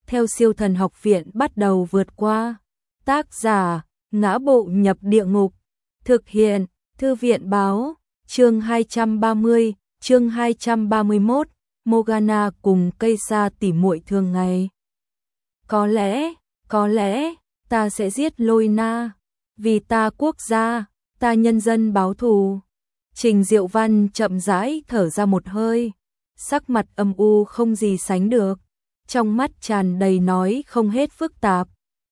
theo Siêu Thần Học Viện bắt đầu vượt qua. Tác giả: Ngã Bộ Nhập Địa Ngục. Thực hiện: Thư viện báo. Chương 230, chương 231, Morgana cùng cây sa tỉ muội thường ngày. Có lẽ, ta sẽ giết Lôi Na, vì ta quốc gia, ta nhân dân báo thù. Trình Diệu Văn chậm rãi thở ra một hơi, sắc mặt âm u không gì sánh được, trong mắt tràn đầy nói không hết phức tạp.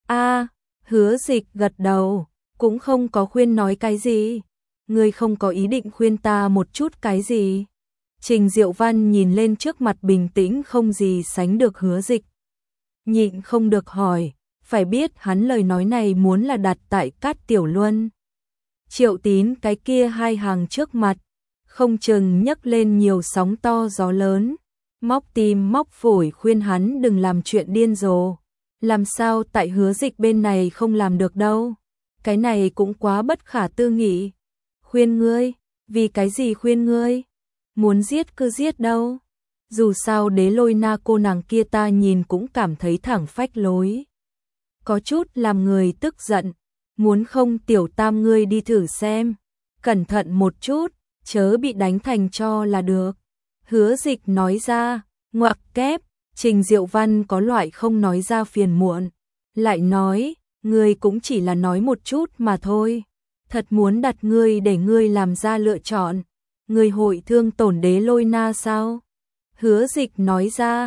Hứa Dịch gật đầu, cũng không có khuyên nói cái gì. Ngươi không có ý định khuyên ta một chút cái gì? Trình Diệu Văn nhìn lên trước mặt bình tĩnh không gì sánh được Hứa Dịch, nhịn không được hỏi, phải biết hắn lời nói này muốn là đặt tại Cát Tiểu Luân, Triệu Tín cái kia hai hàng trước mặt, không chừng nhấc lên nhiều sóng to gió lớn, móc tim móc phổi khuyên hắn đừng làm chuyện điên rồ. Làm sao tại Hứa Dịch bên này không làm được đâu? Cái này cũng quá bất khả tư nghị. Khuyên ngươi? Vì cái gì khuyên ngươi? Muốn giết cứ giết đâu. Dù sao Đế Lôi Na cô nàng kia ta nhìn cũng cảm thấy thẳng phách lối, có chút làm người tức giận. Muốn không Tiểu Tam ngươi đi thử xem, cẩn thận một chút, chớ bị đánh thành cho là được. Hứa Dịch nói ra. Ngoặc kép. Trình Diệu Văn có loại không nói ra phiền muộn, lại nói, ngươi cũng chỉ là nói một chút mà thôi. Thật muốn đặt ngươi để ngươi làm ra lựa chọn, ngươi hội thương tổn Đế Lôi Na sao? Hứa Dịch nói ra,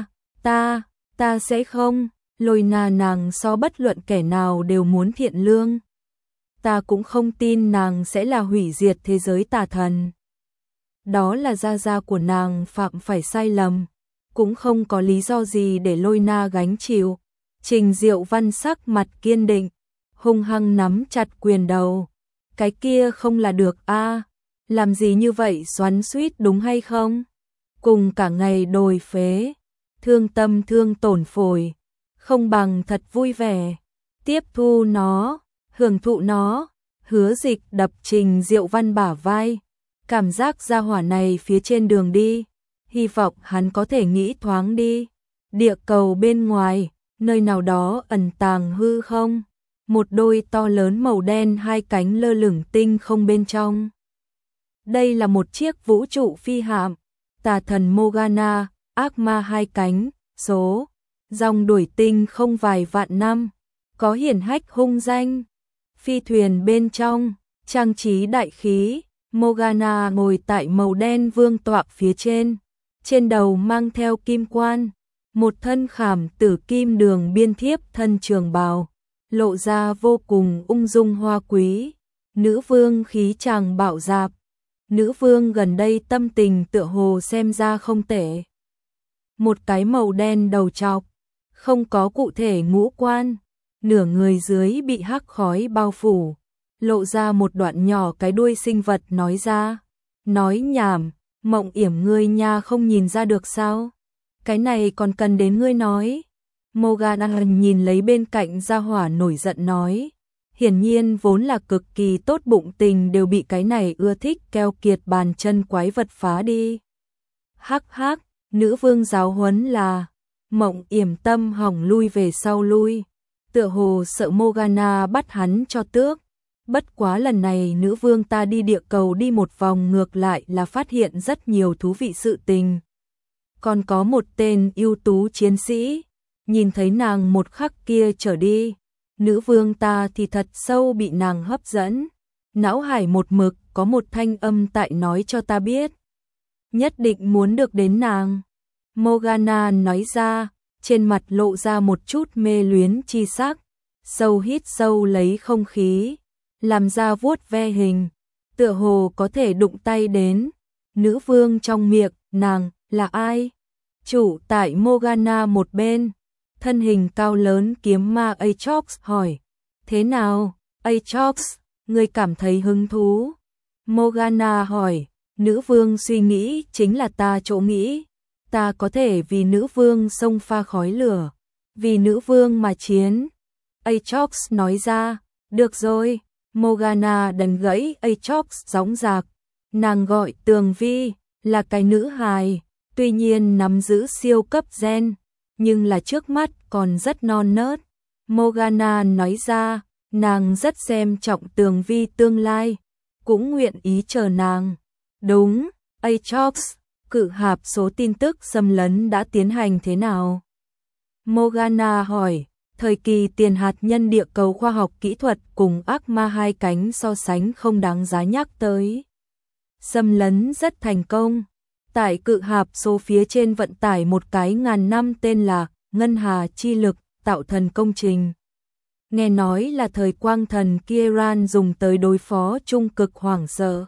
ta sẽ không. Lôi Na nàng so bất luận kẻ nào đều muốn thiện lương. Ta cũng không tin nàng sẽ là hủy diệt thế giới tà thần. Đó là gia gia của nàng phạm phải sai lầm, cũng không có lý do gì để Lôi Na gánh chịu. Trình Diệu Văn sắc mặt kiên định, hung hăng nắm chặt quyền đầu. Cái kia không là được làm gì như vậy xoắn xuýt đúng hay không? Cùng cả ngày đồi phế, thương tâm thương tổn phổi, không bằng thật vui vẻ, tiếp thu nó, hưởng thụ nó. Hứa Dịch đập Trình Diệu Văn bả vai, cảm giác gia hỏa này phía trên đường đi, hy vọng hắn có thể nghĩ thoáng đi. Địa cầu bên ngoài, nơi nào đó ẩn tàng hư không, một đôi to lớn màu đen hai cánh lơ lửng tinh không bên trong. Đây là một chiếc vũ trụ phi hạm, tà thần Morgana, ác ma hai cánh, số dòng đuổi tinh không vài vạn năm, có hiển hách hung danh. Phi thuyền bên trong, trang trí đại khí, Morgana ngồi tại màu đen vương tọa phía trên đầu mang theo kim quan, một thân khảm tử kim đường biên thiếp thân trường bào, lộ ra vô cùng ung dung hoa quý, nữ vương khí chàng bạo dạp. Nữ vương gần đây tâm tình tựa hồ xem ra không tệ. Một cái màu đen đầu trọc, không có cụ thể ngũ quan, nửa người dưới bị hắc khói bao phủ, lộ ra một đoạn nhỏ cái đuôi sinh vật nói ra. Nói nhảm, Mộng Yểm ngươi nha không nhìn ra được sao? Cái này còn cần đến ngươi nói. Morgana nhìn lấy bên cạnh gia hỏa nổi giận nói. Hiển nhiên vốn là cực kỳ tốt bụng tình đều bị cái này ưa thích keo kiệt bàn chân quái vật phá đi. Hắc hắc, nữ vương giáo huấn là. Mộng Yểm tâm hỏng lui về sau lui, tựa hồ sợ Morgana bắt hắn cho tước. Bất quá lần này nữ vương ta đi địa cầu đi một vòng ngược lại là phát hiện rất nhiều thú vị sự tình. Còn có một tên ưu tú chiến sĩ, nhìn thấy nàng một khắc kia trở đi, nữ vương ta thì thật sâu bị nàng hấp dẫn. Não hải một mực có một thanh âm tại nói cho ta biết, nhất định muốn được đến nàng. Morgana nói ra, trên mặt lộ ra một chút mê luyến chi sắc, sâu hít sâu lấy không khí, làm ra vuốt ve hình, tựa hồ có thể đụng tay đến. Nữ vương trong miệng, nàng, là ai? Chủ tại Morgana một bên, thân hình cao lớn kiếm ma Aatrox hỏi. Thế nào, Aatrox, ngươi cảm thấy hứng thú? Morgana hỏi. Nữ vương suy nghĩ chính là ta chỗ nghĩ. Ta có thể vì nữ vương xông pha khói lửa, vì nữ vương mà chiến. Aatrox nói ra. Được rồi. Morgana đánh gãy Aatrox gióng giạc. Nàng gọi Tường Vi, là cái nữ hài, tuy nhiên nắm giữ siêu cấp gen, nhưng là trước mắt còn rất non nớt. Morgana nói ra, nàng rất xem trọng Tường Vi tương lai, cũng nguyện ý chờ nàng. Đúng, Atrox, cự hạp số tin tức xâm lấn đã tiến hành thế nào? Morgana hỏi, thời kỳ tiền hạt nhân địa cầu khoa học kỹ thuật cùng ác ma hai cánh so sánh không đáng giá nhắc tới. Xâm lấn rất thành công. Tại cự hạp số phía trên vận tải một cái ngàn năm tên là Ngân Hà Chi Lực tạo thần công trình. Nghe nói là thời quang thần Kieran dùng tới đối phó trung cực hoảng sợ.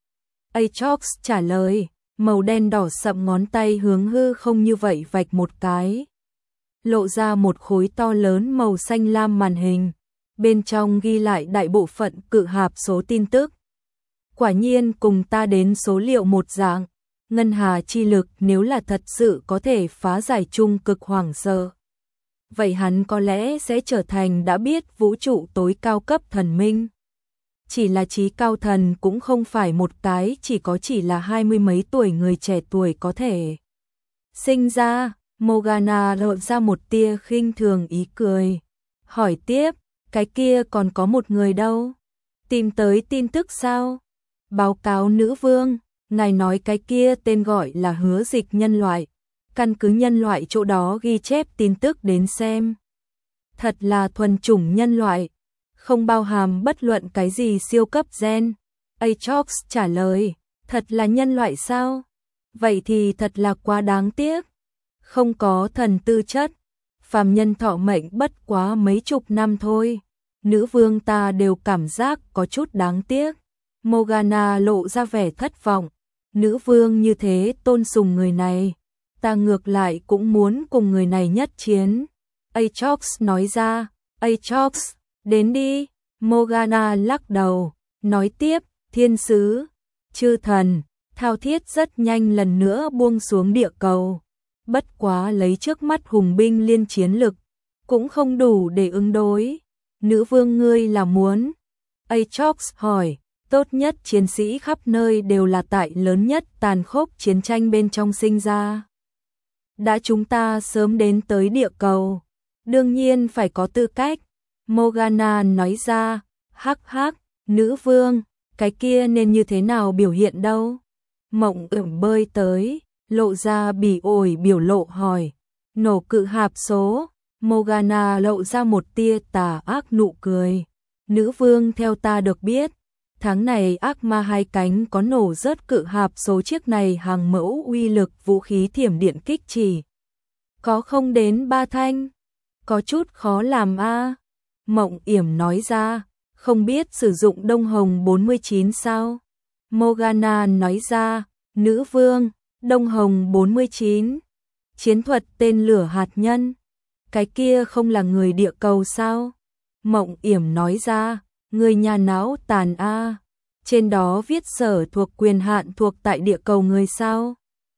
Atrox trả lời, màu đen đỏ sậm ngón tay hướng hư không như vậy vạch một cái. Lộ ra một khối to lớn màu xanh lam màn hình. Bên trong ghi lại đại bộ phận cự hạp số tin tức. Quả nhiên cùng ta đến số liệu một dạng. Ngân Hà Chi Lực nếu là thật sự có thể phá giải trung cực hoảng sợ, vậy hắn có lẽ sẽ trở thành đã biết vũ trụ tối cao cấp thần minh. Chỉ là trí cao thần cũng không phải một cái chỉ là 20 mấy tuổi người trẻ tuổi có thể sinh ra. Morgana lộ ra một tia khinh thường ý cười. Hỏi tiếp, cái kia còn có một người đâu? Tìm tới tin tức sao? Báo cáo nữ vương, ngài nói cái kia tên gọi là Hứa Dịch nhân loại. Căn cứ nhân loại chỗ đó ghi chép tin tức đến xem. Thật là thuần chủng nhân loại, không bao hàm bất luận cái gì siêu cấp gen. Atrox trả lời, thật là nhân loại sao? Vậy thì thật là quá đáng tiếc. Không có thần tư chất, phàm nhân thọ mệnh bất quá mấy chục năm thôi. Nữ vương ta đều cảm giác có chút đáng tiếc. Morgana lộ ra vẻ thất vọng. Nữ vương như thế tôn sùng người này, ta ngược lại cũng muốn cùng người này nhất chiến. Atrox nói ra, Atrox, đến đi. Morgana lắc đầu, nói tiếp, thiên sứ, chư thần, thao thiết rất nhanh lần nữa buông xuống địa cầu. Bất quá lấy trước mắt hùng binh liên chiến lực, cũng không đủ để ứng đối. Nữ vương ngươi là muốn? Atrox hỏi, tốt nhất chiến sĩ khắp nơi đều là tại lớn nhất tàn khốc chiến tranh bên trong sinh ra. Đã chúng ta sớm đến tới địa cầu, đương nhiên phải có tư cách. Morgana nói ra, hắc hắc, nữ vương, cái kia nên như thế nào biểu hiện đâu? Mộng ửng bơi tới, lộ ra bỉ ổi biểu lộ hỏi, nổ cự hạp số. Morgana lộ ra một tia tà ác nụ cười. Nữ vương theo ta được biết, tháng này ác ma hai cánh có nổ rớt cự hạp số chiếc này hàng mẫu uy lực vũ khí thiểm điện kích chỉ. Có không đến 3 thanh, có chút khó làm a. Mộng Yểm nói ra, không biết sử dụng đông hồng 49 sao? Morgana nói ra, nữ vương, đông hồng 49, chiến thuật tên lửa hạt nhân, cái kia không là người địa cầu sao? Mộng Yểm nói ra, người nhà não tàn a, trên đó viết sở thuộc quyền hạn thuộc tại địa cầu người sao?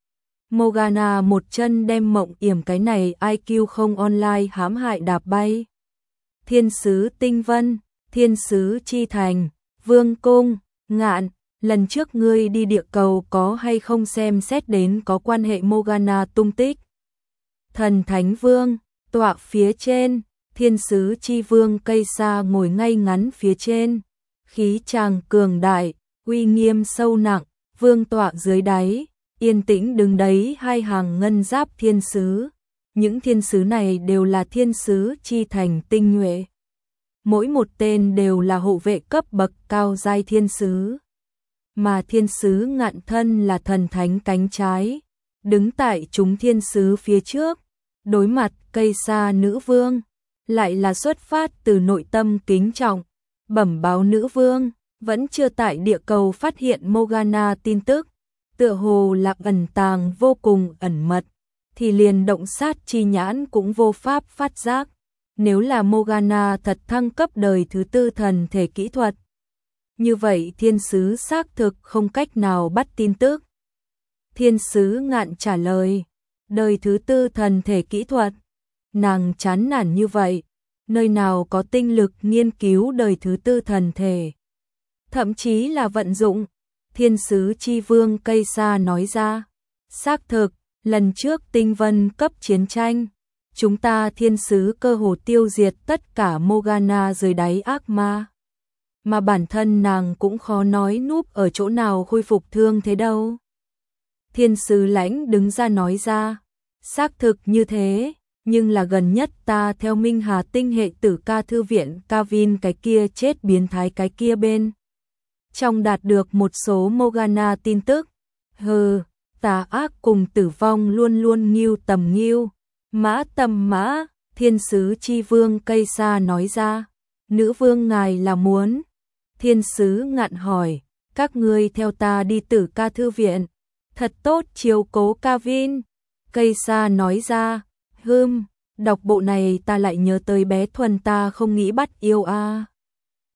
Morgana một chân đem Mộng Yểm cái này IQ không online hãm hại đạp bay. Thiên sứ Tinh Vân, thiên sứ Chi Thành, Vương Cung, Ngạn, lần trước ngươi đi địa cầu có hay không xem xét đến có quan hệ Morgana tung tích? Thần Thánh Vương, tọa phía trên, thiên sứ Chi Vương cây xa ngồi ngay ngắn phía trên, khí tràng cường đại, uy nghiêm sâu nặng, vương tọa dưới đáy, yên tĩnh đứng đấy hai hàng ngân giáp thiên sứ. Những thiên sứ này đều là thiên sứ Chi Thành tinh nhuệ. Mỗi một tên đều là hộ vệ cấp bậc cao giai thiên sứ. Mà thiên sứ Ngạn thân là thần thánh cánh trái, đứng tại chúng thiên sứ phía trước, đối mặt cây sa nữ vương, lại là xuất phát từ nội tâm kính trọng, bẩm báo nữ vương, vẫn chưa tại địa cầu phát hiện Morgana tin tức, tựa hồ là ẩn tàng vô cùng ẩn mật, thì liền động sát chi nhãn cũng vô pháp phát giác. Nếu là Morgana thật thăng cấp đời thứ 4 thần thể kỹ thuật, như vậy thiên sứ xác thực không cách nào bắt tin tức. Thiên sứ Ngạn trả lời, đời thứ 4 thần thể kỹ thuật, nàng chán nản như vậy, nơi nào có tinh lực nghiên cứu đời thứ 4 thần thể, thậm chí là vận dụng. Thiên sứ Chi Vương cây sa nói ra, xác thực, lần trước Tinh Vân cấp chiến tranh, chúng ta thiên sứ cơ hồ tiêu diệt tất cả Morgana dưới đáy ác ma. Mà bản thân nàng cũng khó nói núp ở chỗ nào khôi phục thương thế đâu. Thiên sứ Lãnh đứng ra nói ra, xác thực như thế, nhưng là gần nhất ta theo Minh Hà Tinh hệ tử ca thư viện Kavin cái kia chết biến thái cái kia bên. Trong đạt được một số Morgana tin tức, tà ác cùng tử vong luôn luôn nghiêu tầm nghiêu, mã tầm mã, thiên sứ chi vương cây sa nói ra, nữ vương ngài là muốn. Thiên sứ ngạn hỏi, các ngươi theo ta đi tử ca thư viện, thật tốt chiếu cố Kavin. Cây sa nói ra, đọc bộ này ta lại nhớ tới bé Thuần ta không nghĩ bắt yêu a.